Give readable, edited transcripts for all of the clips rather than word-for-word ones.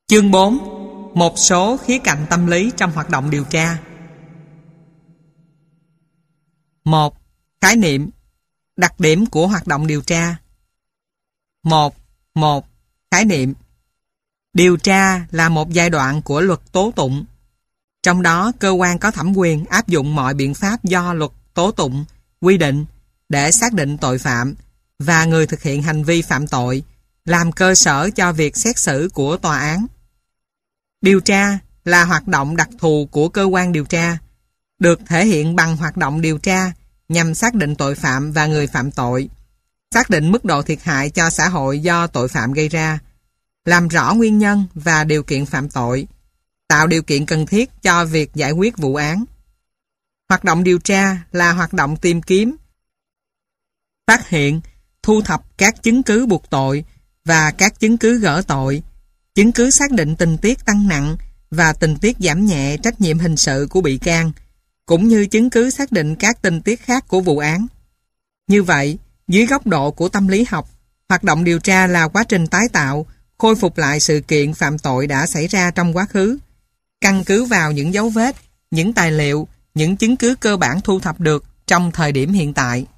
Chương 4. Một số khía cạnh tâm lý trong hoạt động điều tra. 1. Khái niệm. Đặc điểm của hoạt động điều tra. 1. Khái niệm. Điều tra là một giai đoạn của luật tố tụng. Trong đó, cơ quan có thẩm quyền áp dụng mọi biện pháp do luật tố tụng quy định để xác định tội phạm và người thực hiện hành vi phạm tội, làm cơ sở cho việc xét xử của tòa án. Điều tra là hoạt động đặc thù của cơ quan điều tra, được thể hiện bằng hoạt động điều tra nhằm xác định tội phạm và người phạm tội, xác định mức độ thiệt hại cho xã hội do tội phạm gây ra, làm rõ nguyên nhân và điều kiện phạm tội, tạo điều kiện cần thiết cho việc giải quyết vụ án. Hoạt động điều tra là hoạt động tìm kiếm, phát hiện, thu thập các chứng cứ buộc tội và các chứng cứ gỡ tội, chứng cứ xác định tình tiết tăng nặng và tình tiết giảm nhẹ trách nhiệm hình sự của bị can, cũng như chứng cứ xác định các tình tiết khác của vụ án. Như vậy, dưới góc độ của tâm lý học, hoạt động điều tra là quá trình tái tạo, khôi phục lại sự kiện phạm tội đã xảy ra trong quá khứ, căn cứ vào những dấu vết, những tài liệu, những chứng cứ cơ bản thu thập được trong thời điểm hiện tại.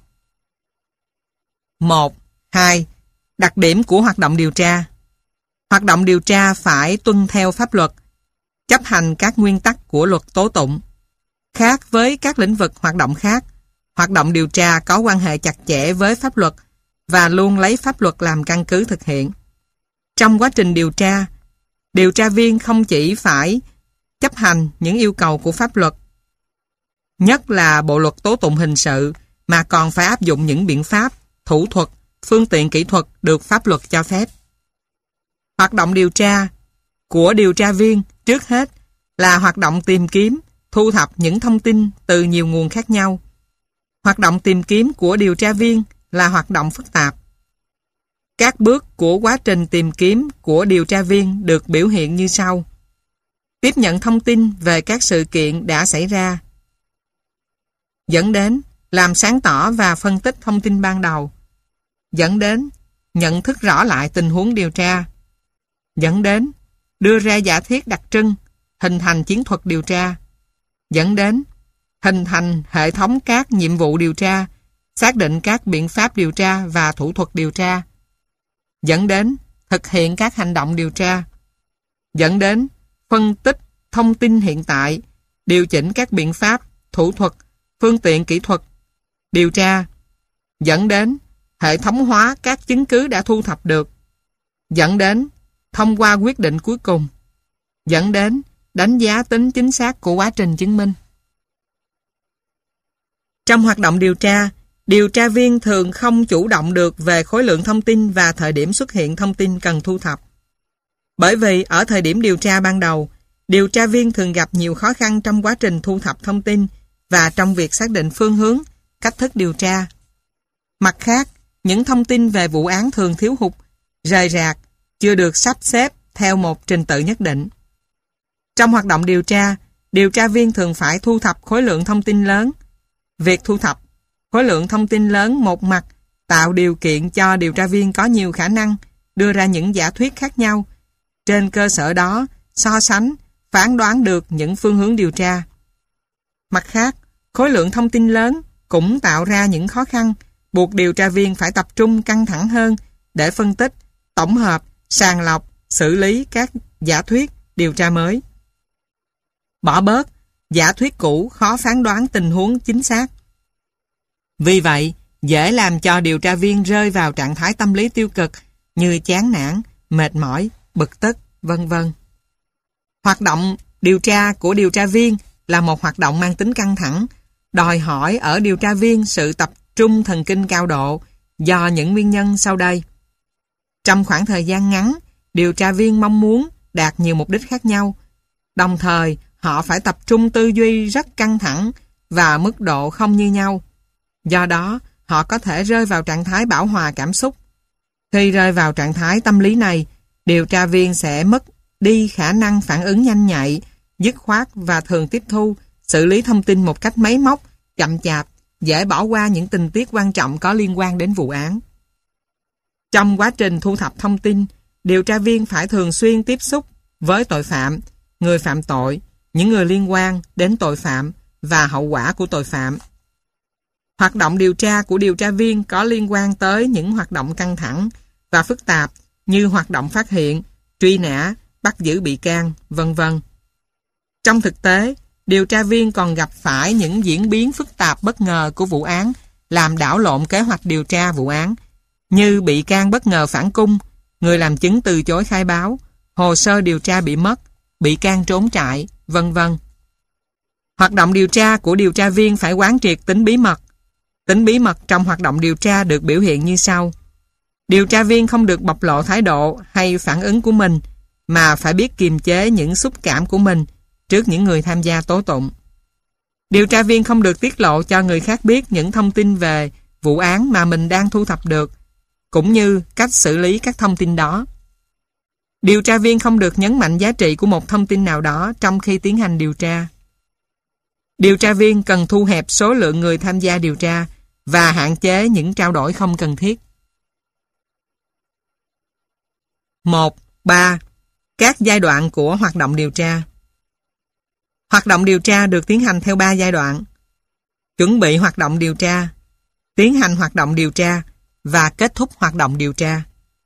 2. Đặc điểm của hoạt động điều tra. Hoạt động điều tra phải tuân theo pháp luật, chấp hành các nguyên tắc của luật tố tụng. Khác với các lĩnh vực hoạt động khác, hoạt động điều tra có quan hệ chặt chẽ với pháp luật và luôn lấy pháp luật làm căn cứ thực hiện. Trong quá trình điều tra viên không chỉ phải chấp hành những yêu cầu của pháp luật, nhất là Bộ luật tố tụng hình sự, mà còn phải áp dụng những biện pháp, thủ thuật, phương tiện kỹ thuật được pháp luật cho phép. Hoạt động điều tra của điều tra viên trước hết là hoạt động tìm kiếm, thu thập những thông tin từ nhiều nguồn khác nhau. Hoạt động tìm kiếm của điều tra viên là hoạt động phức tạp. Các bước của quá trình tìm kiếm của điều tra viên được biểu hiện như sau. Tiếp nhận thông tin về các sự kiện đã xảy ra, dẫn đến làm sáng tỏ và phân tích thông tin ban đầu, dẫn đến nhận thức rõ lại tình huống điều tra, dẫn đến đưa ra giả thiết đặc trưng, hình thành chiến thuật điều tra, dẫn đến hình thành hệ thống các nhiệm vụ điều tra, xác định các biện pháp điều tra và thủ thuật điều tra, dẫn đến thực hiện các hành động điều tra, dẫn đến phân tích thông tin hiện tại, điều chỉnh các biện pháp, thủ thuật, phương tiện kỹ thuật, điều tra, dẫn đến hệ thống hóa các chứng cứ đã thu thập được, dẫn đến thông qua quyết định cuối cùng, dẫn đến đánh giá tính chính xác của quá trình chứng minh. Trong hoạt động điều tra viên thường không chủ động được về khối lượng thông tin và thời điểm xuất hiện thông tin cần thu thập. Bởi vì ở thời điểm điều tra ban đầu, điều tra viên thường gặp nhiều khó khăn trong quá trình thu thập thông tin và trong việc xác định phương hướng, cách thức điều tra. Mặt khác, những thông tin về vụ án thường thiếu hụt, rời rạc, chưa được sắp xếp theo một trình tự nhất định. Trong hoạt động điều tra viên thường phải thu thập khối lượng thông tin lớn. Việc thu thập khối lượng thông tin lớn một mặt tạo điều kiện cho điều tra viên có nhiều khả năng đưa ra những giả thuyết khác nhau. Trên cơ sở đó, so sánh, phán đoán được những phương hướng điều tra. Mặt khác, khối lượng thông tin lớn cũng tạo ra những khó khăn, buộc điều tra viên phải tập trung căng thẳng hơn để phân tích, tổng hợp, sàng lọc, xử lý các giả thuyết điều tra mới. Bỏ bớt, giả thuyết cũ khó phán đoán tình huống chính xác. Vì vậy, dễ làm cho điều tra viên rơi vào trạng thái tâm lý tiêu cực như chán nản, mệt mỏi, bực tức, vân vân. Hoạt động điều tra của điều tra viên là một hoạt động mang tính căng thẳng, đòi hỏi ở điều tra viên sự tập trung thần kinh cao độ do những nguyên nhân sau đây. Trong khoảng thời gian ngắn, điều tra viên mong muốn đạt nhiều mục đích khác nhau. Đồng thời, họ phải tập trung tư duy rất căng thẳng và mức độ không như nhau. Do đó, họ có thể rơi vào trạng thái bão hòa cảm xúc. Khi rơi vào trạng thái tâm lý này, điều tra viên sẽ mất đi khả năng phản ứng nhanh nhạy, dứt khoát và thường tiếp thu, xử lý thông tin một cách máy móc, chậm chạp, dễ bỏ qua những tình tiết quan trọng có liên quan đến vụ án. Trong quá trình thu thập thông tin, điều tra viên phải thường xuyên tiếp xúc, với tội phạm, người phạm tội, những người liên quan đến tội phạm và hậu quả của tội phạm. Hoạt động điều tra của điều tra viên có liên quan tới những hoạt động căng thẳng và phức tạp như hoạt động phát hiện, truy nã, bắt giữ bị can, vân vân. Trong thực tế, điều tra viên còn gặp phải những diễn biến phức tạp bất ngờ của vụ án làm đảo lộn kế hoạch điều tra vụ án, như bị can bất ngờ phản cung, người làm chứng từ chối khai báo, hồ sơ điều tra bị mất, bị can trốn trại, vân vân. Hoạt động điều tra của điều tra viên phải quán triệt tính bí mật. Tính bí mật trong hoạt động điều tra được biểu hiện như sau. Điều tra viên không được bộc lộ thái độ hay phản ứng của mình, mà phải biết kiềm chế những xúc cảm của mình trước những người tham gia tố tụng. Điều tra viên không được tiết lộ cho người khác biết những thông tin về vụ án mà mình đang thu thập được, cũng như cách xử lý các thông tin đó. Điều tra viên không được nhấn mạnh giá trị của một thông tin nào đó trong khi tiến hành điều tra. Điều tra viên cần thu hẹp số lượng người tham gia điều tra và hạn chế những trao đổi không cần thiết. 1.3. Các giai đoạn của hoạt động điều tra. Hoạt động điều tra được tiến hành theo 3 giai đoạn: chuẩn bị hoạt động điều tra, tiến hành hoạt động điều tra và kết thúc hoạt động điều tra.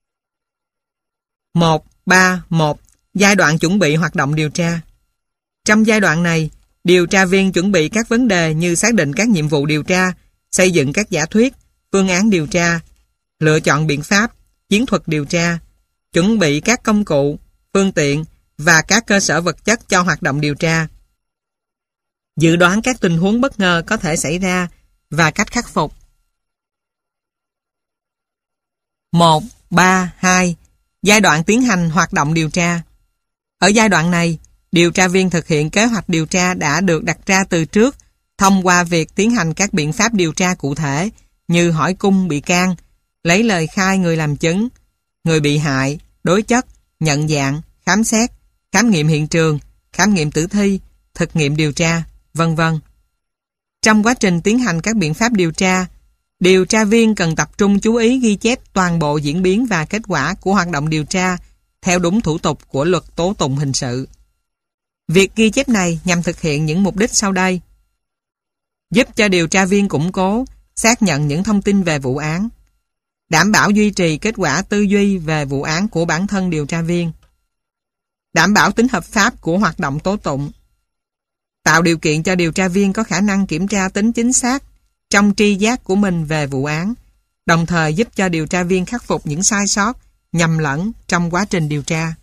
1.3.1. Giai đoạn chuẩn bị hoạt động điều tra. Trong giai đoạn này, điều tra viên chuẩn bị các vấn đề như xác định các nhiệm vụ điều tra, xây dựng các giả thuyết, phương án điều tra, lựa chọn biện pháp, chiến thuật điều tra, chuẩn bị các công cụ, phương tiện và các cơ sở vật chất cho hoạt động điều tra, dự đoán các tình huống bất ngờ có thể xảy ra và cách khắc phục. 1.3.2. Giai đoạn tiến hành hoạt động điều tra. Ở giai đoạn này, điều tra viên thực hiện kế hoạch điều tra đã được đặt ra từ trước thông qua việc tiến hành các biện pháp điều tra cụ thể như hỏi cung bị can, lấy lời khai người làm chứng, người bị hại, đối chất, nhận dạng, khám xét, khám nghiệm hiện trường, khám nghiệm tử thi, thực nghiệm điều tra, vân vân. Trong quá trình tiến hành các biện pháp điều tra viên cần tập trung chú ý ghi chép toàn bộ diễn biến và kết quả của hoạt động điều tra theo đúng thủ tục của luật tố tụng hình sự. Việc ghi chép này nhằm thực hiện những mục đích sau đây: giúp cho điều tra viên củng cố, xác nhận những thông tin về vụ án, đảm bảo duy trì kết quả tư duy về vụ án của bản thân điều tra viên, đảm bảo tính hợp pháp của hoạt động tố tụng, tạo điều kiện cho điều tra viên có khả năng kiểm tra tính chính xác trong tri giác của mình về vụ án, đồng thời giúp cho điều tra viên khắc phục những sai sót, nhầm lẫn trong quá trình điều tra.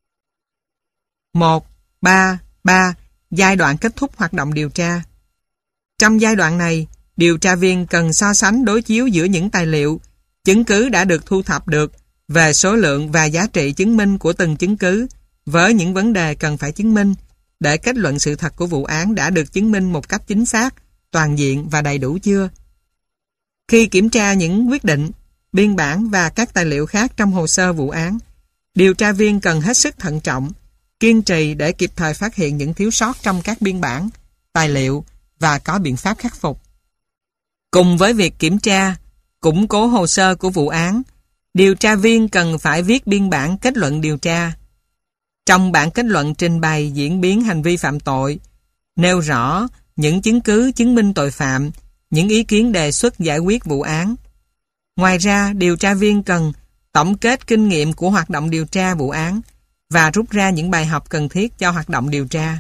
1.3.3. Giai đoạn kết thúc hoạt động điều tra. Trong giai đoạn này, điều tra viên cần so sánh đối chiếu giữa những tài liệu, chứng cứ đã được thu thập được về số lượng và giá trị chứng minh của từng chứng cứ với những vấn đề cần phải chứng minh để kết luận sự thật của vụ án đã được chứng minh một cách chính xác, toàn diện và đầy đủ chưa. Khi kiểm tra những quyết định, biên bản và các tài liệu khác trong hồ sơ vụ án, điều tra viên cần hết sức thận trọng, kiên trì để kịp thời phát hiện những thiếu sót trong các biên bản, tài liệu và có biện pháp khắc phục. Cùng với việc kiểm tra, củng cố hồ sơ của vụ án, điều tra viên cần phải viết biên bản kết luận điều tra. Trong bản kết luận trình bày diễn biến hành vi phạm tội, nêu rõ những chứng cứ chứng minh tội phạm, những ý kiến đề xuất giải quyết vụ án. Ngoài ra, điều tra viên cần tổng kết kinh nghiệm của hoạt động điều tra vụ án và rút ra những bài học cần thiết cho hoạt động điều tra.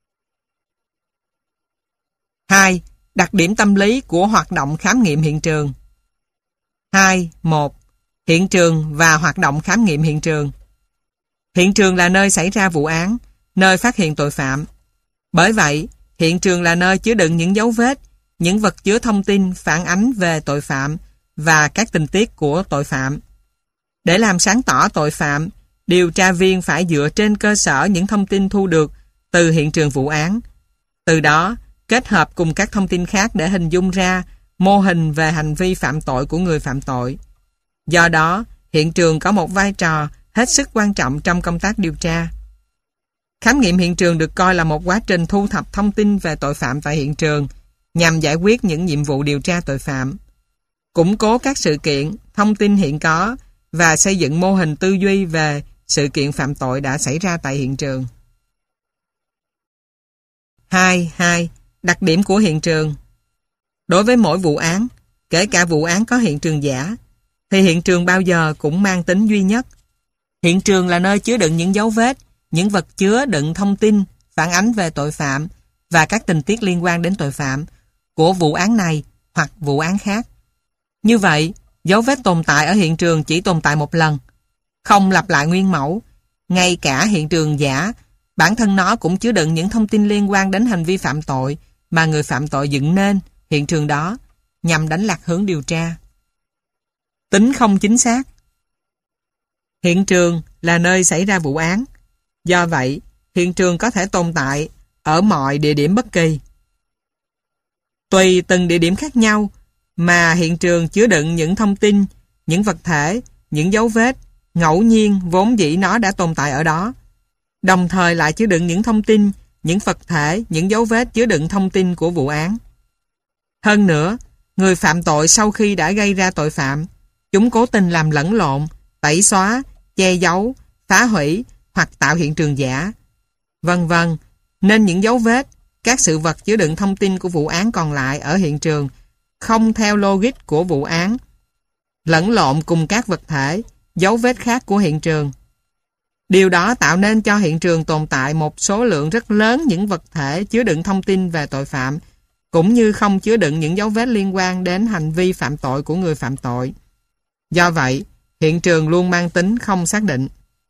2. Đặc điểm tâm lý của hoạt động khám nghiệm hiện trường. 2.1. Hiện trường và hoạt động khám nghiệm hiện trường. Hiện trường là nơi xảy ra vụ án, nơi phát hiện tội phạm. Bởi vậy, hiện trường là nơi chứa đựng những dấu vết, những vật chứa thông tin phản ánh về tội phạm và các tình tiết của tội phạm. Để làm sáng tỏ tội phạm, điều tra viên phải dựa trên cơ sở những thông tin thu được từ hiện trường vụ án. Từ đó, kết hợp cùng các thông tin khác để hình dung ra mô hình về hành vi phạm tội của người phạm tội. Do đó, hiện trường có một vai trò hết sức quan trọng trong công tác điều tra. Khám nghiệm hiện trường được coi là một quá trình thu thập thông tin về tội phạm tại hiện trường nhằm giải quyết những nhiệm vụ điều tra tội phạm, củng cố các sự kiện, thông tin hiện có và xây dựng mô hình tư duy về sự kiện phạm tội đã xảy ra tại hiện trường. 2. Đặc điểm của hiện trường. Đối với mỗi vụ án, kể cả vụ án có hiện trường giả, thì hiện trường bao giờ cũng mang tính duy nhất. Hiện trường là nơi chứa đựng những dấu vết, những vật chứa đựng thông tin, phản ánh về tội phạm và các tình tiết liên quan đến tội phạm của vụ án này hoặc vụ án khác. Như vậy, dấu vết tồn tại ở hiện trường chỉ tồn tại một lần, không lặp lại nguyên mẫu. Ngay cả hiện trường giả, bản thân nó cũng chứa đựng những thông tin liên quan đến hành vi phạm tội mà người phạm tội dựng nên hiện trường đó nhằm đánh lạc hướng điều tra. Tính không chính xác. Hiện trường là nơi xảy ra vụ án. Do vậy, hiện trường có thể tồn tại ở mọi địa điểm bất kỳ. Tùy từng địa điểm khác nhau mà hiện trường chứa đựng những thông tin, những vật thể, những dấu vết ngẫu nhiên vốn dĩ nó đã tồn tại ở đó. Đồng thời lại chứa đựng những thông tin, những vật thể, những dấu vết chứa đựng thông tin của vụ án. Hơn nữa, người phạm tội sau khi đã gây ra tội phạm, chúng cố tình làm lẫn lộn, tẩy xóa, che giấu, phá hủy hoặc tạo hiện trường giả, vân vân. Nên những dấu vết, các sự vật chứa đựng thông tin của vụ án còn lại ở hiện trường không theo logic của vụ án, lẫn lộn cùng các vật thể, dấu vết khác của hiện trường. Điều đó tạo nên cho hiện trường tồn tại một số lượng rất lớn những vật thể chứa đựng thông tin về tội phạm, cũng như không chứa đựng những dấu vết liên quan đến hành vi phạm tội của người phạm tội. Do vậy, hiện trường luôn mang tính không xác định.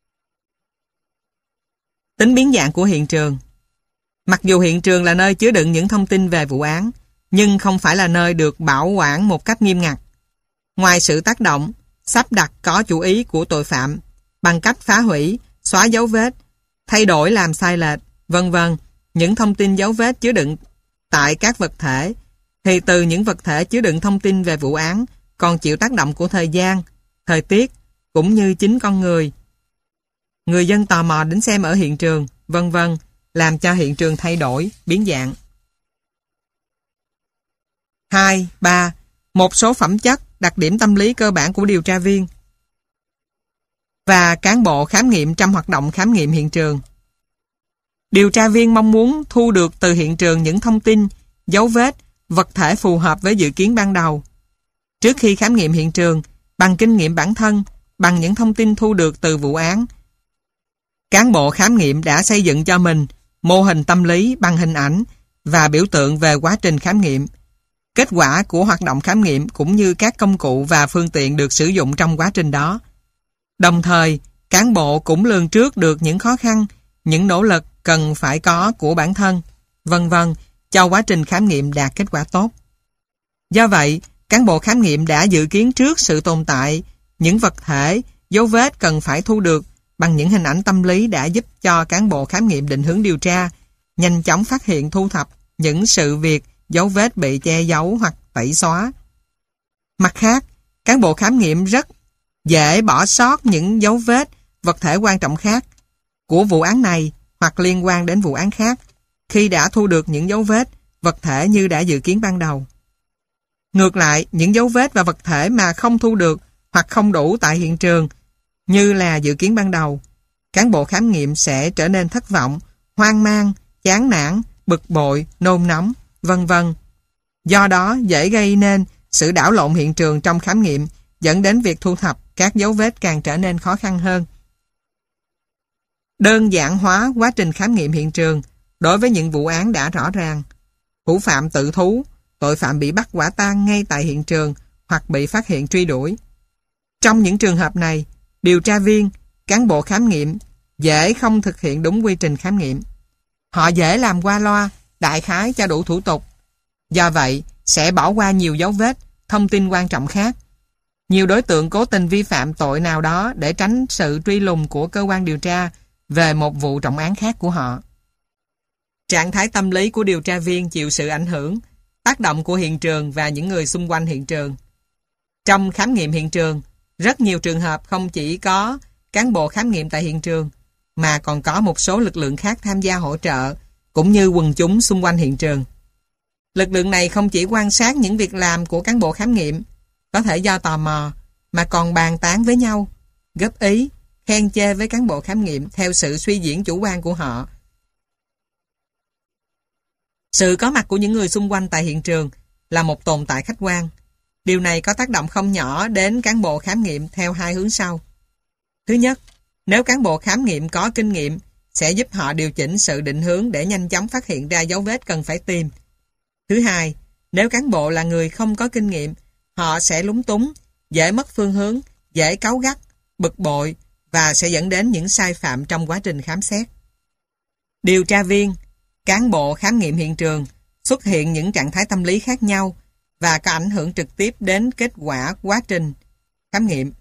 Tính biến dạng của hiện trường. Mặc dù hiện trường là nơi chứa đựng những thông tin về vụ án, nhưng không phải là nơi được bảo quản một cách nghiêm ngặt. Ngoài sự tác động, sắp đặt có chủ ý của tội phạm, bằng cách phá hủy, xóa dấu vết, thay đổi làm sai lệch, vân vân, những thông tin dấu vết chứa đựng tại các vật thể, thì từ những vật thể chứa đựng thông tin về vụ án còn chịu tác động của thời gian, thời tiết, cũng như chính con người. Người dân tò mò đến xem ở hiện trường, vân vân, làm cho hiện trường thay đổi, biến dạng. 2. 3. Một số phẩm chất, đặc điểm tâm lý cơ bản của điều tra viên và cán bộ khám nghiệm trong hoạt động khám nghiệm hiện trường. Điều tra viên mong muốn thu được từ hiện trường những thông tin, dấu vết, vật thể phù hợp với dự kiến ban đầu. Trước khi khám nghiệm hiện trường, bằng kinh nghiệm bản thân, bằng những thông tin thu được từ vụ án, cán bộ khám nghiệm đã xây dựng cho mình mô hình tâm lý bằng hình ảnh và biểu tượng về quá trình khám nghiệm, kết quả của hoạt động khám nghiệm cũng như các công cụ và phương tiện được sử dụng trong quá trình đó. Đồng thời, cán bộ cũng lường trước được những khó khăn, những nỗ lực cần phải có của bản thân, vân vân, cho quá trình khám nghiệm đạt kết quả tốt. Do vậy, cán bộ khám nghiệm đã dự kiến trước sự tồn tại những vật thể, dấu vết cần phải thu được bằng những hình ảnh tâm lý đã giúp cho cán bộ khám nghiệm định hướng điều tra, nhanh chóng phát hiện thu thập những sự việc, dấu vết bị che giấu hoặc tẩy xóa. Mặt khác, cán bộ khám nghiệm rất dễ bỏ sót những dấu vết, vật thể quan trọng khác của vụ án này hoặc liên quan đến vụ án khác khi đã thu được những dấu vết, vật thể như đã dự kiến ban đầu. Ngược lại, những dấu vết và vật thể mà không thu được hoặc không đủ tại hiện trường như là dự kiến ban đầu, cán bộ khám nghiệm sẽ trở nên thất vọng, hoang mang, chán nản, bực bội, nôn nóng, vân vân. Do đó, dễ gây nên sự đảo lộn hiện trường trong khám nghiệm, dẫn đến việc thu thập các dấu vết càng trở nên khó khăn hơn. Đơn giản hóa quá trình khám nghiệm hiện trường đối với những vụ án đã rõ ràng. Thủ phạm tự thú, tội phạm bị bắt quả tang ngay tại hiện trường hoặc bị phát hiện truy đuổi. Trong những trường hợp này, điều tra viên, cán bộ khám nghiệm dễ không thực hiện đúng quy trình khám nghiệm. Họ dễ làm qua loa, đại khái cho đủ thủ tục. Do vậy, sẽ bỏ qua nhiều dấu vết, thông tin quan trọng khác. Nhiều đối tượng cố tình vi phạm tội nào đó để tránh sự truy lùng của cơ quan điều tra về một vụ trọng án khác của họ. Trạng thái tâm lý của điều tra viên chịu sự ảnh hưởng, tác động của hiện trường và những người xung quanh hiện trường. Trong khám nghiệm hiện trường, rất nhiều trường hợp không chỉ có cán bộ khám nghiệm tại hiện trường, mà còn có một số lực lượng khác tham gia hỗ trợ, cũng như quần chúng xung quanh hiện trường. Lực lượng này không chỉ quan sát những việc làm của cán bộ khám nghiệm, có thể do tò mò, mà còn bàn tán với nhau, góp ý, khen chê với cán bộ khám nghiệm theo sự suy diễn chủ quan của họ. Sự có mặt của những người xung quanh tại hiện trường là một tồn tại khách quan. Điều này có tác động không nhỏ đến cán bộ khám nghiệm theo hai hướng sau. Thứ nhất, nếu cán bộ khám nghiệm có kinh nghiệm, sẽ giúp họ điều chỉnh sự định hướng để nhanh chóng phát hiện ra dấu vết cần phải tìm. Thứ hai, nếu cán bộ là người không có kinh nghiệm, họ sẽ lúng túng, dễ mất phương hướng, dễ cáu gắt, bực bội và sẽ dẫn đến những sai phạm trong quá trình khám xét. Điều tra viên, cán bộ khám nghiệm hiện trường xuất hiện những trạng thái tâm lý khác nhau và có ảnh hưởng trực tiếp đến kết quả quá trình khám nghiệm.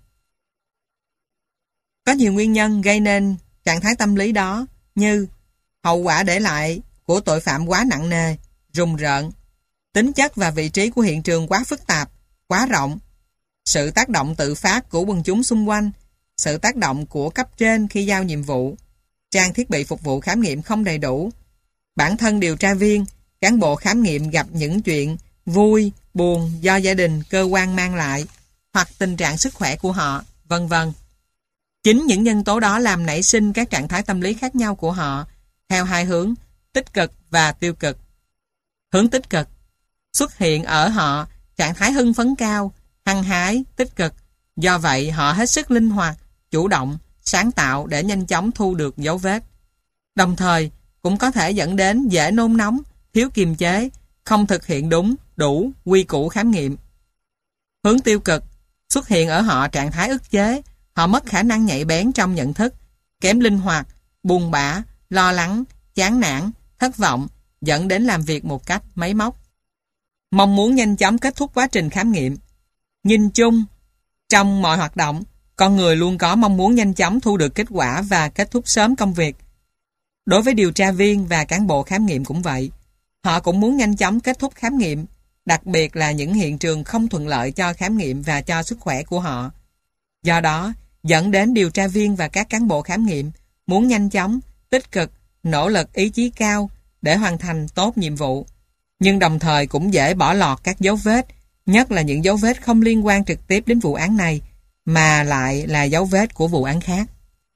Có nhiều nguyên nhân gây nên trạng thái tâm lý đó như hậu quả để lại của tội phạm quá nặng nề, rùng rợn, tính chất và vị trí của hiện trường quá phức tạp, quá rộng, sự tác động tự phát của quần chúng xung quanh, sự tác động của cấp trên khi giao nhiệm vụ, trang thiết bị phục vụ khám nghiệm không đầy đủ, bản thân điều tra viên, cán bộ khám nghiệm gặp những chuyện vui, buồn do gia đình, cơ quan mang lại, hoặc tình trạng sức khỏe của họ, vân vân. Chính những nhân tố đó làm nảy sinh các trạng thái tâm lý khác nhau của họ theo hai hướng, tích cực và tiêu cực. Hướng tích cực xuất hiện ở họ trạng thái hưng phấn cao, hăng hái, tích cực. Do vậy, họ hết sức linh hoạt, chủ động, sáng tạo để nhanh chóng thu được dấu vết. Đồng thời, cũng có thể dẫn đến dễ nôn nóng, thiếu kiềm chế, không thực hiện đúng, đủ quy củ khám nghiệm. Hướng tiêu cực xuất hiện ở họ trạng thái ức chế, họ mất khả năng nhạy bén trong nhận thức, kém linh hoạt, buồn bã, lo lắng, chán nản, thất vọng, dẫn đến làm việc một cách máy móc. Mong muốn nhanh chóng kết thúc quá trình khám nghiệm. Nhìn chung, trong mọi hoạt động, con người luôn có mong muốn nhanh chóng thu được kết quả và kết thúc sớm công việc. Đối với điều tra viên và cán bộ khám nghiệm cũng vậy. Họ cũng muốn nhanh chóng kết thúc khám nghiệm, đặc biệt là những hiện trường không thuận lợi cho khám nghiệm và cho sức khỏe của họ. Do đó, dẫn đến điều tra viên và các cán bộ khám nghiệm muốn nhanh chóng, tích cực, nỗ lực ý chí cao để hoàn thành tốt nhiệm vụ. Nhưng đồng thời cũng dễ bỏ lọt các dấu vết, nhất là những dấu vết không liên quan trực tiếp đến vụ án này, mà lại là dấu vết của vụ án khác.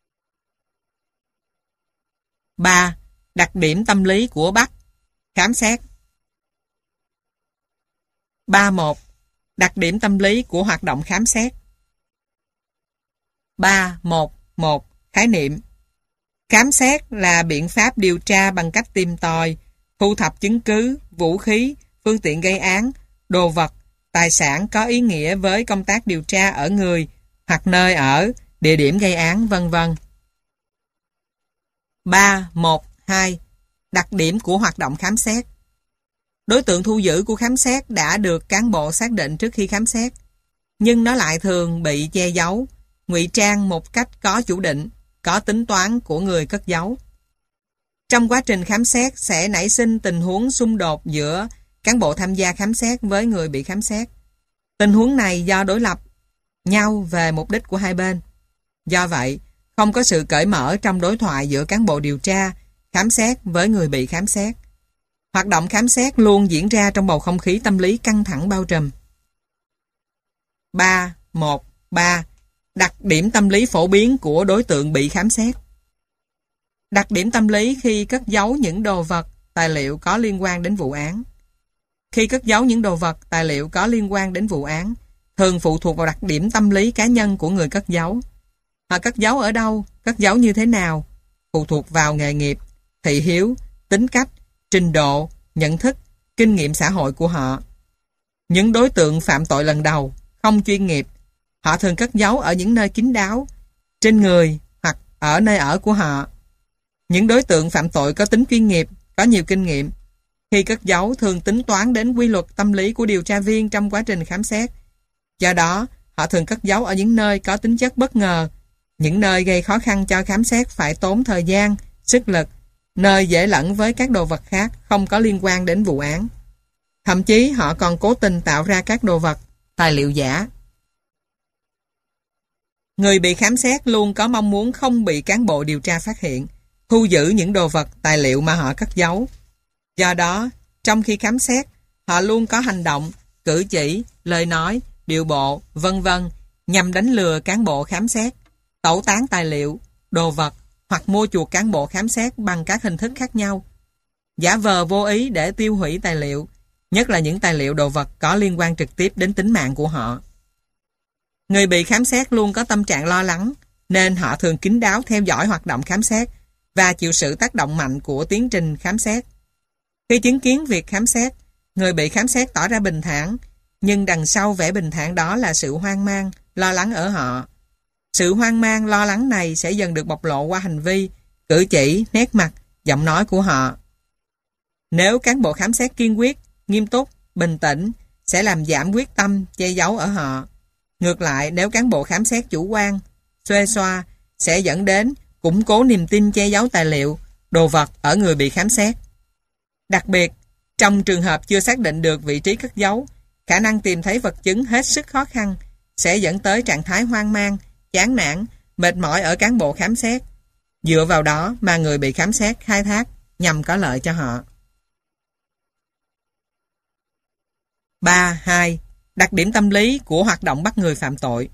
3. Đặc điểm tâm lý của bắt, khám xét. 3.1. Đặc điểm tâm lý của hoạt động khám xét. 3.1.1. Khái niệm. Khám xét là biện pháp điều tra bằng cách tìm tòi, thu thập chứng cứ, vũ khí, phương tiện gây án, đồ vật, tài sản có ý nghĩa với công tác điều tra ở người hoặc nơi ở, địa điểm gây án, vân vân. 3.1.2. Đặc điểm của hoạt động khám xét. Đối tượng thu giữ của khám xét đã được cán bộ xác định trước khi khám xét, nhưng nó lại thường bị che giấu, ngụy trang một cách có chủ định, có tính toán của người cất giấu. Trong quá trình khám xét sẽ nảy sinh tình huống xung đột giữa cán bộ tham gia khám xét với người bị khám xét. Tình huống này do đối lập nhau về mục đích của hai bên. Do vậy, không có sự cởi mở trong đối thoại giữa cán bộ điều tra, khám xét với người bị khám xét. Hoạt động khám xét luôn diễn ra trong bầu không khí tâm lý căng thẳng bao trùm. 3.1.3. Đặc điểm tâm lý phổ biến của đối tượng bị khám xét. Đặc điểm tâm lý khi cất giấu những đồ vật, tài liệu có liên quan đến vụ án. Khi cất giấu những đồ vật, tài liệu có liên quan đến vụ án, thường phụ thuộc vào đặc điểm tâm lý cá nhân của người cất giấu. Họ cất giấu ở đâu, cất giấu như thế nào, phụ thuộc vào nghề nghiệp, thị hiếu, tính cách, trình độ, nhận thức, kinh nghiệm xã hội của họ. Những đối tượng phạm tội lần đầu, không chuyên nghiệp, họ thường cất giấu ở những nơi kín đáo, trên người hoặc ở nơi ở của họ. Những đối tượng phạm tội có tính chuyên nghiệp, có nhiều kinh nghiệm, khi cất giấu thường tính toán đến quy luật tâm lý của điều tra viên trong quá trình khám xét. Do đó, họ thường cất giấu ở những nơi có tính chất bất ngờ, những nơi gây khó khăn cho khám xét phải tốn thời gian, sức lực, nơi dễ lẫn với các đồ vật khác không có liên quan đến vụ án. Thậm chí họ còn cố tình tạo ra các đồ vật, tài liệu giả. Người bị khám xét luôn có mong muốn không bị cán bộ điều tra phát hiện, thu giữ những đồ vật, tài liệu mà họ cất giấu. Do đó, trong khi khám xét, họ luôn có hành động, cử chỉ, lời nói, điệu bộ, vân vân nhằm đánh lừa cán bộ khám xét. tẩu tán tài liệu, đồ vật hoặc mua chuộc cán bộ khám xét bằng các hình thức khác nhau. Giả vờ vô ý để tiêu hủy tài liệu, nhất là những tài liệu đồ vật có liên quan trực tiếp đến tính mạng của họ. Người bị khám xét luôn có tâm trạng lo lắng, nên họ thường kín đáo theo dõi hoạt động khám xét và chịu sự tác động mạnh của tiến trình khám xét. Khi chứng kiến việc khám xét, người bị khám xét tỏ ra bình thản, nhưng đằng sau vẻ bình thản đó là sự hoang mang, lo lắng ở họ. Sự hoang mang, lo lắng này sẽ dần được bộc lộ qua hành vi, cử chỉ, nét mặt, giọng nói của họ. Nếu cán bộ khám xét kiên quyết, nghiêm túc, bình tĩnh, sẽ làm giảm quyết tâm, che giấu ở họ. Ngược lại, nếu cán bộ khám xét chủ quan, xuê xoa, sẽ dẫn đến củng cố niềm tin che giấu tài liệu, đồ vật ở người bị khám xét. Đặc biệt, trong trường hợp chưa xác định được vị trí cất giấu, khả năng tìm thấy vật chứng hết sức khó khăn, sẽ dẫn tới trạng thái hoang mang, chán nản, mệt mỏi ở cán bộ khám xét. Dựa vào đó mà người bị khám xét khai thác nhằm có lợi cho họ. 3.2. Đặc điểm tâm lý của hoạt động bắt người phạm tội.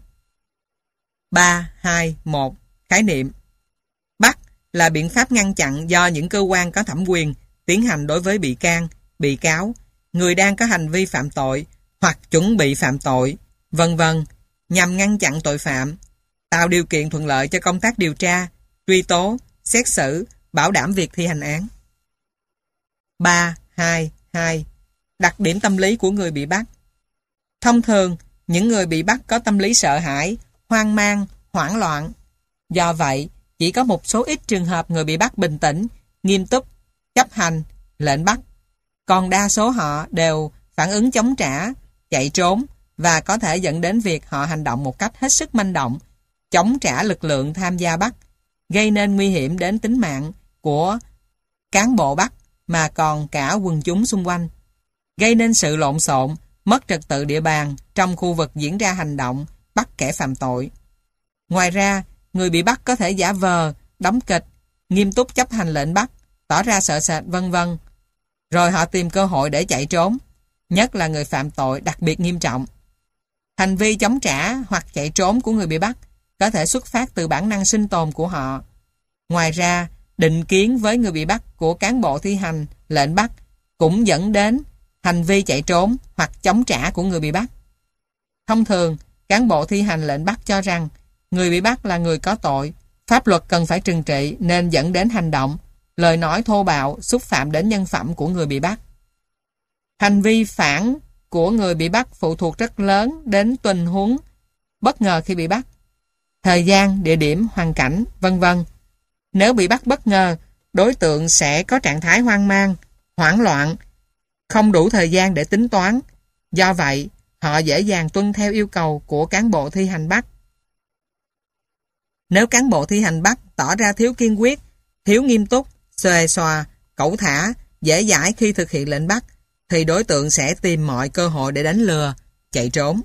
3.2.1. Khái niệm. Bắt là biện pháp ngăn chặn do những cơ quan có thẩm quyền tiến hành đối với bị can, bị cáo, người đang có hành vi phạm tội hoặc chuẩn bị phạm tội, v.v. nhằm ngăn chặn tội phạm, tạo điều kiện thuận lợi cho công tác điều tra, truy tố, xét xử, bảo đảm việc thi hành án. 3.2.2. Đặc điểm tâm lý của người bị bắt. Thông thường, những người bị bắt có tâm lý sợ hãi, hoang mang, hoảng loạn. Do vậy, chỉ có một số ít trường hợp người bị bắt bình tĩnh, nghiêm túc, chấp hành lệnh bắt. Còn đa số họ đều phản ứng chống trả, chạy trốn và có thể dẫn đến việc họ hành động một cách hết sức manh động, chống trả lực lượng tham gia bắt, gây nên nguy hiểm đến tính mạng của cán bộ bắt mà còn cả quần chúng xung quanh, gây nên sự lộn xộn, mất trật tự địa bàn trong khu vực diễn ra hành động bắt kẻ phạm tội. Ngoài ra, người bị bắt có thể giả vờ, đóng kịch, nghiêm túc chấp hành lệnh bắt, tỏ ra sợ sệt v.v. Rồi họ tìm cơ hội để chạy trốn, nhất là người phạm tội đặc biệt nghiêm trọng. Hành vi chống trả hoặc chạy trốn của người bị bắt có thể xuất phát từ bản năng sinh tồn của họ. Ngoài ra, định kiến với người bị bắt của cán bộ thi hành lệnh bắt cũng dẫn đến hành vi chạy trốn hoặc chống trả của người bị bắt. Thông thường, cán bộ thi hành lệnh bắt cho rằng người bị bắt là người có tội, pháp luật cần phải trừng trị nên dẫn đến hành động, lời nói thô bạo, xúc phạm đến nhân phẩm của người bị bắt. Hành vi phản của người bị bắt phụ thuộc rất lớn đến tình huống bất ngờ khi bị bắt, thời gian, địa điểm, hoàn cảnh, v.v. Nếu bị bắt bất ngờ, đối tượng sẽ có trạng thái hoang mang, hoảng loạn, không đủ thời gian để tính toán. Do vậy, họ dễ dàng tuân theo yêu cầu của cán bộ thi hành bắt. Nếu cán bộ thi hành bắt tỏ ra thiếu kiên quyết, thiếu nghiêm túc, xuề xòa, cẩu thả, dễ dãi khi thực hiện lệnh bắt, thì đối tượng sẽ tìm mọi cơ hội để đánh lừa, chạy trốn.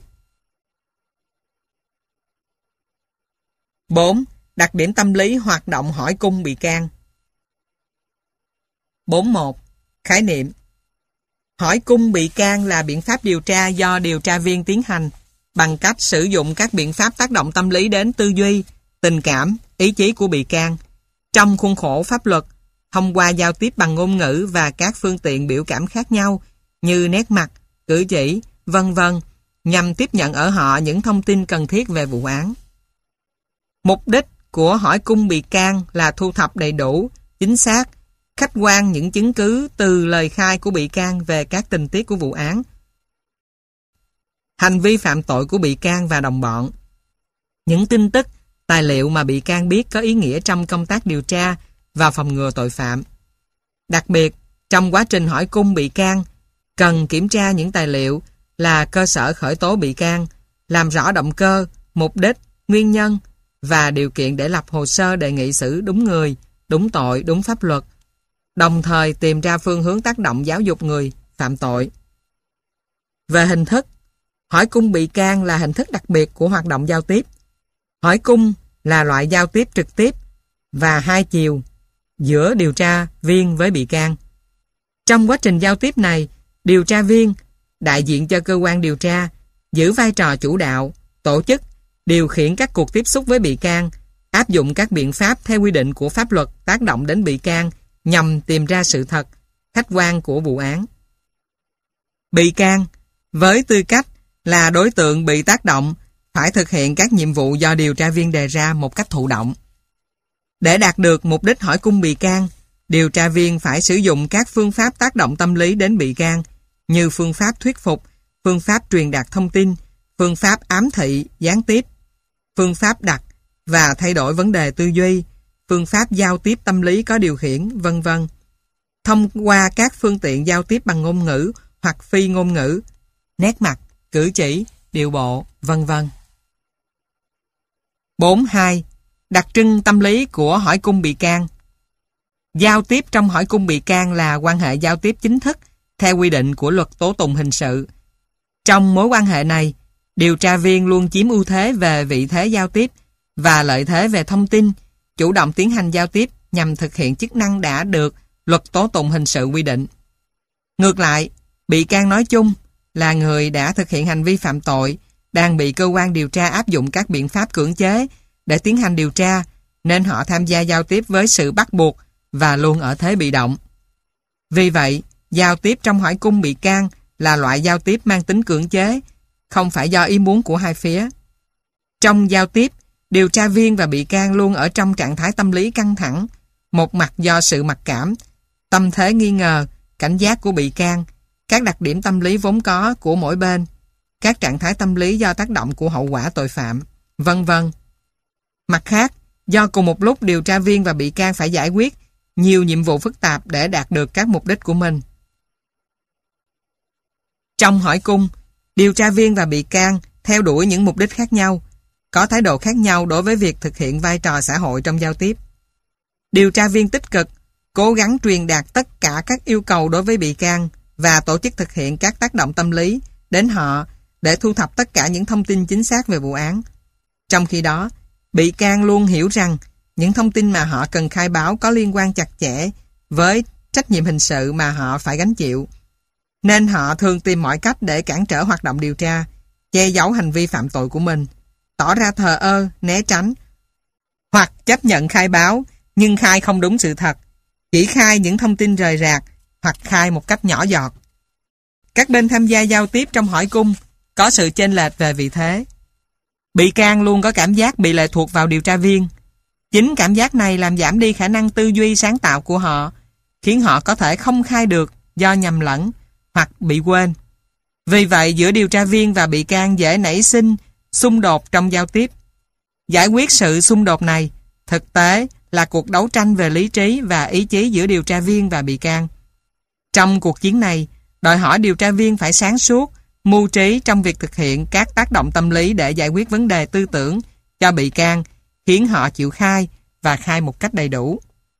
4. Đặc điểm tâm lý hoạt động hỏi cung bị can. 4.1. Khái niệm. Hỏi cung bị can là biện pháp điều tra do điều tra viên tiến hành bằng cách sử dụng các biện pháp tác động tâm lý đến tư duy, tình cảm, ý chí của bị can trong khuôn khổ pháp luật, thông qua giao tiếp bằng ngôn ngữ và các phương tiện biểu cảm khác nhau như nét mặt, cử chỉ, v.v. nhằm tiếp nhận ở họ những thông tin cần thiết về vụ án. Mục đích của hỏi cung bị can là thu thập đầy đủ, chính xác, khách quan những chứng cứ từ lời khai của bị can về các tình tiết của vụ án, hành vi phạm tội của bị can và đồng bọn. Những tin tức, tài liệu mà bị can biết có ý nghĩa trong công tác điều tra và phòng ngừa tội phạm. Đặc biệt, trong quá trình hỏi cung bị can, cần kiểm tra những tài liệu là cơ sở khởi tố bị can, làm rõ động cơ, mục đích, nguyên nhân và điều kiện để lập hồ sơ đề nghị xử đúng người, đúng tội, đúng pháp luật, đồng thời tìm ra phương hướng tác động giáo dục người phạm tội. Về hình thức, hỏi cung bị can là hình thức đặc biệt của hoạt động giao tiếp. Hỏi cung là loại giao tiếp trực tiếp và hai chiều giữa điều tra viên với bị can. Trong quá trình giao tiếp này, điều tra viên, đại diện cho cơ quan điều tra, giữ vai trò chủ đạo, tổ chức, điều khiển các cuộc tiếp xúc với bị can áp dụng các biện pháp theo quy định của pháp luật tác động đến bị can nhằm tìm ra sự thật, khách quan của vụ án. Bị can, với tư cách là đối tượng bị tác động, phải thực hiện các nhiệm vụ do điều tra viên đề ra một cách thụ động. Để đạt được mục đích hỏi cung bị can, điều tra viên phải sử dụng các phương pháp tác động tâm lý đến bị can như phương pháp thuyết phục, phương pháp truyền đạt thông tin, phương pháp ám thị, gián tiếp, phương pháp đặt và thay đổi vấn đề tư duy, phương pháp giao tiếp tâm lý có điều khiển, vân vân. Thông qua các phương tiện giao tiếp bằng ngôn ngữ hoặc phi ngôn ngữ, nét mặt, cử chỉ, điệu bộ, vân vân. 4.2. Đặc trưng tâm lý của hỏi cung bị can. Giao tiếp trong hỏi cung bị can là quan hệ giao tiếp chính thức theo quy định của luật tố tụng hình sự. Trong mối quan hệ này, điều tra viên luôn chiếm ưu thế về vị thế giao tiếp và lợi thế về thông tin, chủ động tiến hành giao tiếp nhằm thực hiện chức năng đã được luật tố tụng hình sự quy định. Ngược lại, bị can nói chung là người đã thực hiện hành vi phạm tội, đang bị cơ quan điều tra áp dụng các biện pháp cưỡng chế để tiến hành điều tra, nên họ tham gia giao tiếp với sự bắt buộc và luôn ở thế bị động. Vì vậy, giao tiếp trong hỏi cung bị can là loại giao tiếp mang tính cưỡng chế, không phải do ý muốn của hai phía. Trong giao tiếp, điều tra viên và bị can luôn ở trong trạng thái tâm lý căng thẳng, một mặt do sự mặc cảm, tâm thế nghi ngờ, cảnh giác của bị can, các đặc điểm tâm lý vốn có của mỗi bên, các trạng thái tâm lý do tác động của hậu quả tội phạm, vân vân. Mặt khác, do cùng một lúc điều tra viên và bị can phải giải quyết nhiều nhiệm vụ phức tạp để đạt được các mục đích của mình. Trong hỏi cung, điều tra viên và bị can theo đuổi những mục đích khác nhau, có thái độ khác nhau đối với việc thực hiện vai trò xã hội trong giao tiếp. Điều tra viên tích cực, cố gắng truyền đạt tất cả các yêu cầu đối với bị can và tổ chức thực hiện các tác động tâm lý đến họ để thu thập tất cả những thông tin chính xác về vụ án. Trong khi đó, bị can luôn hiểu rằng những thông tin mà họ cần khai báo có liên quan chặt chẽ với trách nhiệm hình sự mà họ phải gánh chịu, nên họ thường tìm mọi cách để cản trở hoạt động điều tra, che giấu hành vi phạm tội của mình, tỏ ra thờ ơ, né tránh, hoặc chấp nhận khai báo nhưng khai không đúng sự thật, chỉ khai những thông tin rời rạc hoặc khai một cách nhỏ giọt. Các bên tham gia giao tiếp trong hỏi cung có sự chênh lệch về vị thế. Bị can luôn có cảm giác bị lệ thuộc vào điều tra viên. Chính cảm giác này làm giảm đi khả năng tư duy sáng tạo của họ, khiến họ có thể không khai được do nhầm lẫn hoặc bị quên. Vì vậy, giữa điều tra viên và bị can dễ nảy sinh xung đột trong giao tiếp. Giải quyết sự xung đột này, thực tế là cuộc đấu tranh về lý trí và ý chí giữa điều tra viên và bị can. Trong cuộc chiến này, đòi hỏi điều tra viên phải sáng suốt, mưu trí trong việc thực hiện các tác động tâm lý để giải quyết vấn đề tư tưởng cho bị can, khiến họ chịu khai và khai một cách đầy đủ.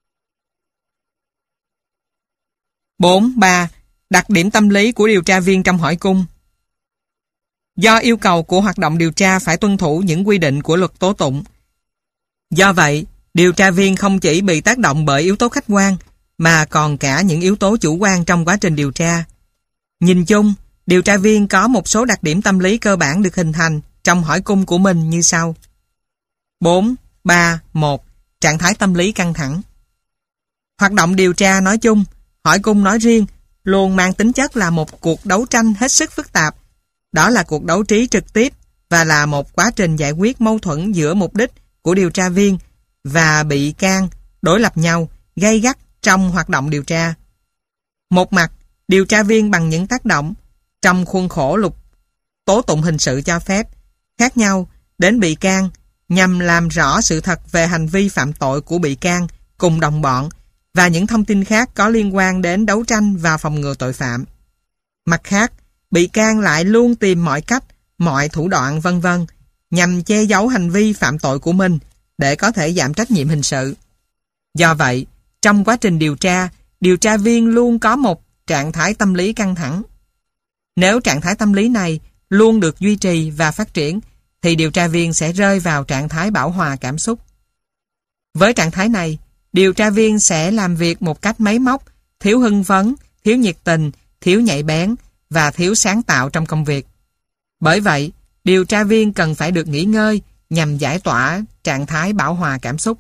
4.3. Đặc điểm tâm lý của điều tra viên trong hỏi cung. Do yêu cầu của hoạt động điều tra phải tuân thủ những quy định của luật tố tụng. Do vậy, điều tra viên không chỉ bị tác động bởi yếu tố khách quan, mà còn cả những yếu tố chủ quan trong quá trình điều tra. Nhìn chung, điều tra viên có một số đặc điểm tâm lý cơ bản được hình thành trong hỏi cung của mình như sau. 4, 3, 1. Trạng thái tâm lý căng thẳng. Hoạt động điều tra nói chung, hỏi cung nói riêng, luôn mang tính chất là một cuộc đấu tranh hết sức phức tạp. Đó là cuộc đấu trí trực tiếp và là một quá trình giải quyết mâu thuẫn giữa mục đích của điều tra viên và bị can đối lập nhau, gay gắt trong hoạt động điều tra. Một mặt, điều tra viên bằng những tác động trong khuôn khổ luật tố tụng hình sự cho phép khác nhau đến bị can nhằm làm rõ sự thật về hành vi phạm tội của bị can cùng đồng bọn và những thông tin khác có liên quan đến đấu tranh và phòng ngừa tội phạm. Mặt khác, bị can lại luôn tìm mọi cách, mọi thủ đoạn vân vân nhằm che giấu hành vi phạm tội của mình để có thể giảm trách nhiệm hình sự. Do vậy, trong quá trình điều tra viên luôn có một trạng thái tâm lý căng thẳng. Nếu trạng thái tâm lý này luôn được duy trì và phát triển, thì điều tra viên sẽ rơi vào trạng thái bảo hòa cảm xúc. Với trạng thái này, điều tra viên sẽ làm việc một cách máy móc, thiếu hưng phấn, thiếu nhiệt tình, thiếu nhạy bén và thiếu sáng tạo trong công việc. Bởi vậy, điều tra viên cần phải được nghỉ ngơi, nhằm giải tỏa trạng thái bão hòa cảm xúc.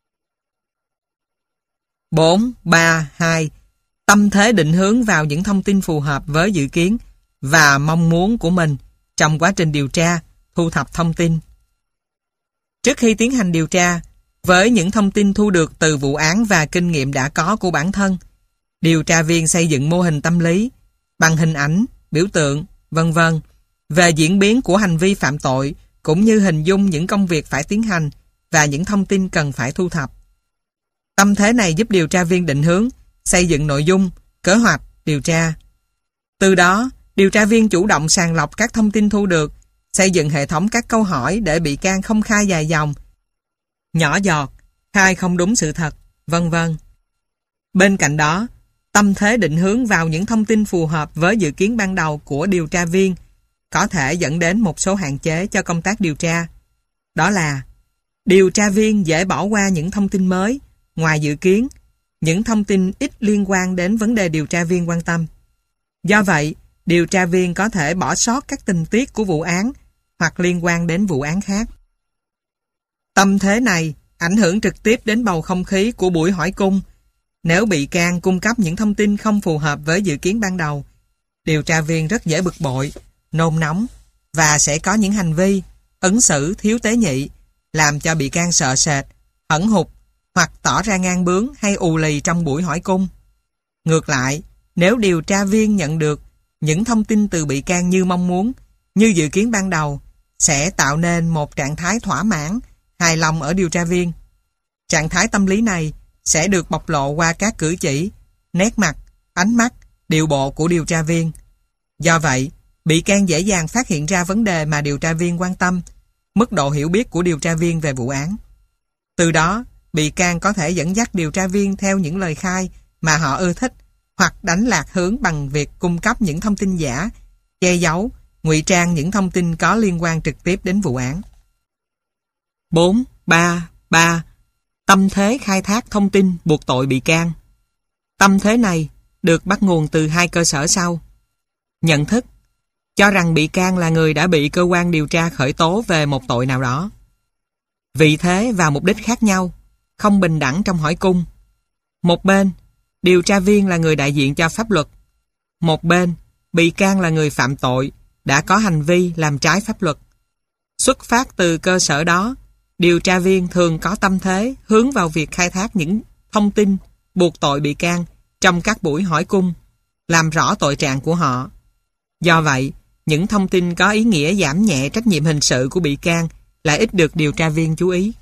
4, 3, 2. Tâm thế định hướng vào những thông tin phù hợp với dự kiến và mong muốn của mình trong quá trình điều tra, thu thập thông tin. Trước khi tiến hành điều tra, với những thông tin thu được từ vụ án và kinh nghiệm đã có của bản thân, điều tra viên xây dựng mô hình tâm lý bằng hình ảnh, biểu tượng, v.v. về diễn biến của hành vi phạm tội, cũng như hình dung những công việc phải tiến hành và những thông tin cần phải thu thập. Tâm thế này giúp điều tra viên định hướng, xây dựng nội dung, kế hoạch, điều tra. Từ đó, điều tra viên chủ động sàng lọc các thông tin thu được, xây dựng hệ thống các câu hỏi để bị can không khai dài dòng, nhỏ giọt, khai không đúng sự thật, v.v. Bên cạnh đó, tâm thế định hướng vào những thông tin phù hợp với dự kiến ban đầu của điều tra viên có thể dẫn đến một số hạn chế cho công tác điều tra. Đó là điều tra viên dễ bỏ qua những thông tin mới, ngoài dự kiến, những thông tin ít liên quan đến vấn đề điều tra viên quan tâm. Do vậy, điều tra viên có thể bỏ sót các tình tiết của vụ án hoặc liên quan đến vụ án khác. Tâm thế này ảnh hưởng trực tiếp đến bầu không khí của buổi hỏi cung. Nếu bị can cung cấp những thông tin không phù hợp với dự kiến ban đầu, điều tra viên rất dễ bực bội, nôn nóng và sẽ có những hành vi, ứng xử thiếu tế nhị, làm cho bị can sợ sệt, hẫng hụt hoặc tỏ ra ngang bướng hay ù lì trong buổi hỏi cung. Ngược lại, nếu điều tra viên nhận được những thông tin từ bị can như mong muốn, như dự kiến ban đầu, sẽ tạo nên một trạng thái thỏa mãn, hài lòng ở điều tra viên. Trạng thái tâm lý này sẽ được bộc lộ qua các cử chỉ, nét mặt, ánh mắt, điệu bộ của điều tra viên. Do vậy, bị can dễ dàng phát hiện ra vấn đề mà điều tra viên quan tâm, mức độ hiểu biết của điều tra viên về vụ án. Từ đó, bị can có thể dẫn dắt điều tra viên theo những lời khai mà họ ưa thích, hoặc đánh lạc hướng bằng việc cung cấp những thông tin giả, che giấu, ngụy trang những thông tin có liên quan trực tiếp đến vụ án. 4, 3, 3. Tâm thế khai thác thông tin buộc tội bị can. Tâm thế này được bắt nguồn từ hai cơ sở sau. Nhận thức, cho rằng bị can là người đã bị cơ quan điều tra khởi tố về một tội nào đó. Vị thế và mục đích khác nhau, không bình đẳng trong hỏi cung. Một bên, điều tra viên là người đại diện cho pháp luật. Một bên, bị can là người phạm tội, đã có hành vi làm trái pháp luật. Xuất phát từ cơ sở đó, điều tra viên thường có tâm thế hướng vào việc khai thác những thông tin buộc tội bị can trong các buổi hỏi cung, làm rõ tội trạng của họ. Do vậy, những thông tin có ý nghĩa giảm nhẹ trách nhiệm hình sự của bị can lại ít được điều tra viên chú ý.